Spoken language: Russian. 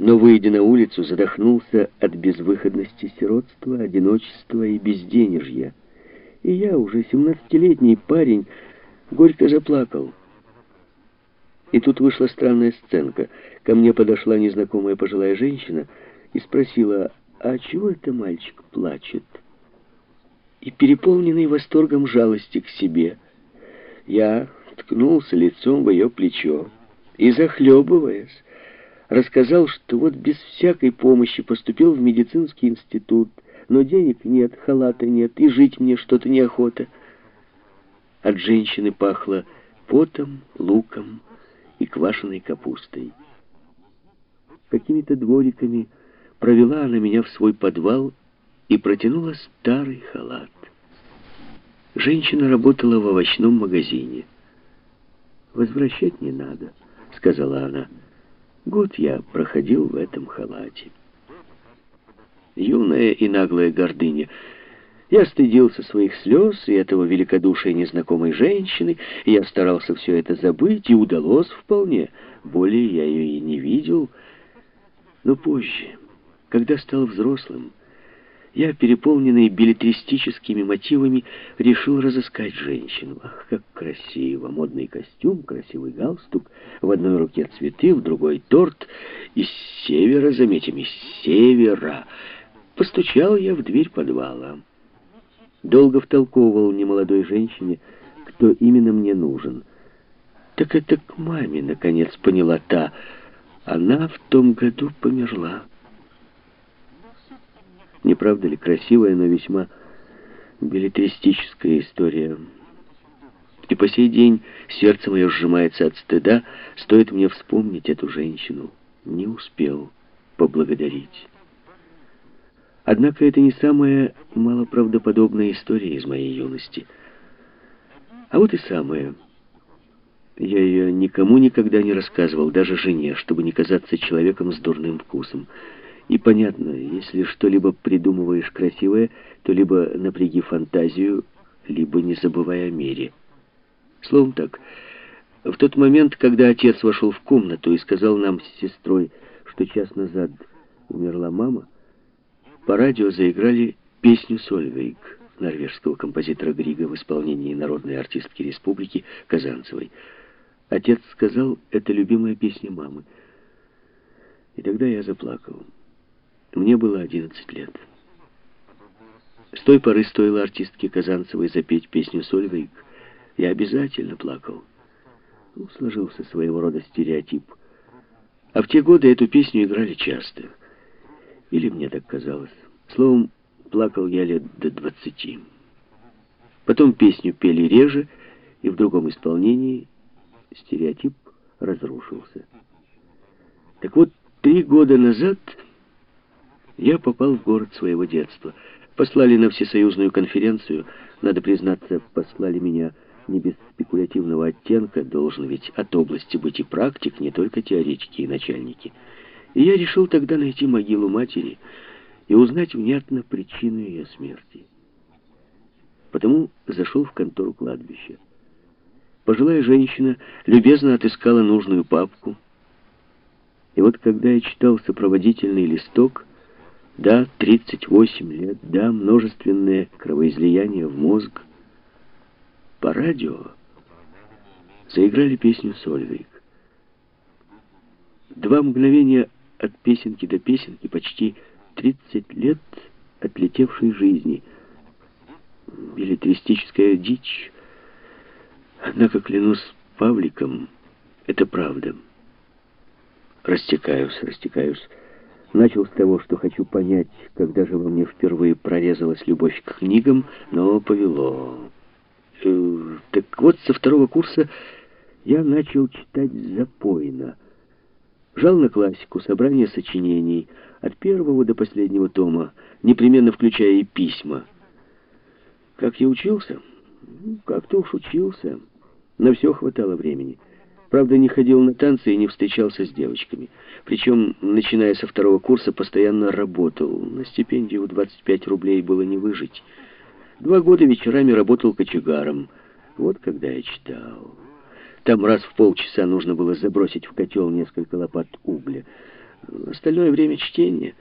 но, выйдя на улицу, задохнулся от безвыходности, сиротства, одиночества и безденежья. И я, уже 17-летний парень, горько заплакал. И тут вышла странная сценка. Ко мне подошла незнакомая пожилая женщина и спросила: «А чего это мальчик плачет?» И, переполненный восторгом жалости к себе, я ткнулся лицом в ее плечо и, захлебываясь, рассказал, что вот без всякой помощи поступил в медицинский институт, но денег нет, халата нет, и жить мне что-то неохота. От женщины пахло потом, луком и квашеной капустой. Какими-то двориками провела она меня в свой подвал и протянула старый халат. Женщина работала в овощном магазине. «Возвращать не надо», — сказала она. «Год я проходил в этом халате». Юная и наглая гордыня. Я стыдился своих слез и этого великодушия незнакомой женщины, и я старался все это забыть, и удалось вполне. Более я ее и не видел. Но позже, когда стал взрослым, я, переполненный беллетристическими мотивами, решил разыскать женщину. Ах, как красиво! Модный костюм, красивый галстук, в одной руке цветы, в другой торт. Из севера, заметим, из севера. Постучал я в дверь подвала. Долго втолковывал немолодой женщине, кто именно мне нужен. Так это к маме, наконец, поняла та. Она в том году померла. Не правда ли красивая, но весьма беллетристическая история? И по сей день сердце мое сжимается от стыда, стоит мне вспомнить эту женщину. Не успел поблагодарить. Однако это не самая малоправдоподобная история из моей юности. А вот и самая. Я ее никому никогда не рассказывал, даже жене, чтобы не казаться человеком с дурным вкусом. И понятно, если что-либо придумываешь красивое, то либо напряги фантазию, либо не забывай о мире. Словом так, в тот момент, когда отец вошел в комнату и сказал нам с сестрой, что час назад умерла мама, по радио заиграли песню «Сольвейк» норвежского композитора Грига в исполнении народной артистки республики Казанцевой. Отец сказал, это любимая песня мамы. И тогда я заплакал. Мне было 11 лет. С той поры стоило артистке Казанцевой запеть песню «Сольвейк», я обязательно плакал. Сложился своего рода стереотип. А в те годы эту песню играли часто. Или мне так казалось. Словом, плакал я лет до 20. Потом песню пели реже, и в другом исполнении стереотип разрушился. Так вот, 3 года назад я попал в город своего детства. Послали на всесоюзную конференцию. Надо признаться, послали меня не без спекулятивного оттенка. Должен ведь от области быть и практик, не только теоретики и начальники. И я решил тогда найти могилу матери и узнать внятно причину ее смерти. Потому зашел в контору кладбища. Пожилая женщина любезно отыскала нужную папку. И вот когда я читал сопроводительный листок, да, 38 лет, да, множественное кровоизлияние в мозг, по радио заиграли песню «Сольвейк». 2 мгновения от песенки до песенки, почти 30 лет отлетевшей жизни. Беллетристическая дичь. Однако, клянусь Павликом, это правда. Растекаюсь. Начал с того, что хочу понять, когда же во мне впервые прорезалась любовь к книгам, но повело. Так вот, со 2-го курса я начал читать запойно. Жал на классику, собрание сочинений, от 1-го до последнего тома, непременно включая и письма. Как я учился? Как-то уж учился. На все хватало времени. Правда, не ходил на танцы и не встречался с девочками. Причем, начиная со 2-го курса, постоянно работал. На стипендию в 25 рублей было не выжить. 2 года вечерами работал кочегаром. Вот когда я читал. Там раз в полчаса нужно было забросить в котел несколько лопат угля. остальное время чтение.